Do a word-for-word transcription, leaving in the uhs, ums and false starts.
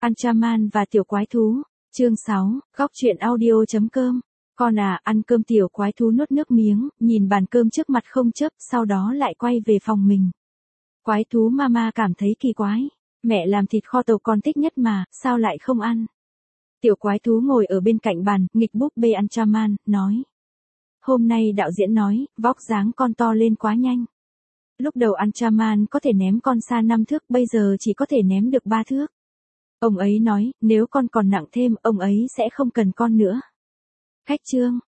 Anchaman và tiểu quái thú, chương sáu, góc truyện audio chấm com. Con à, ăn cơm. Tiểu quái thú nuốt nước miếng, nhìn bàn cơm trước mặt không chớp, sau đó lại quay về phòng mình. Quái thú mama cảm thấy kỳ quái. Mẹ làm thịt kho tàu con thích nhất mà, sao lại không ăn? Tiểu quái thú ngồi ở bên cạnh bàn, nghịch búp bê Anchaman, nói. Hôm nay đạo diễn nói, vóc dáng con to lên quá nhanh. Lúc đầu Anchaman có thể ném con xa năm thước, bây giờ chỉ có thể ném được ba thước. Ông ấy nói, nếu con còn nặng thêm, ông ấy sẽ không cần con nữa. Khách trương,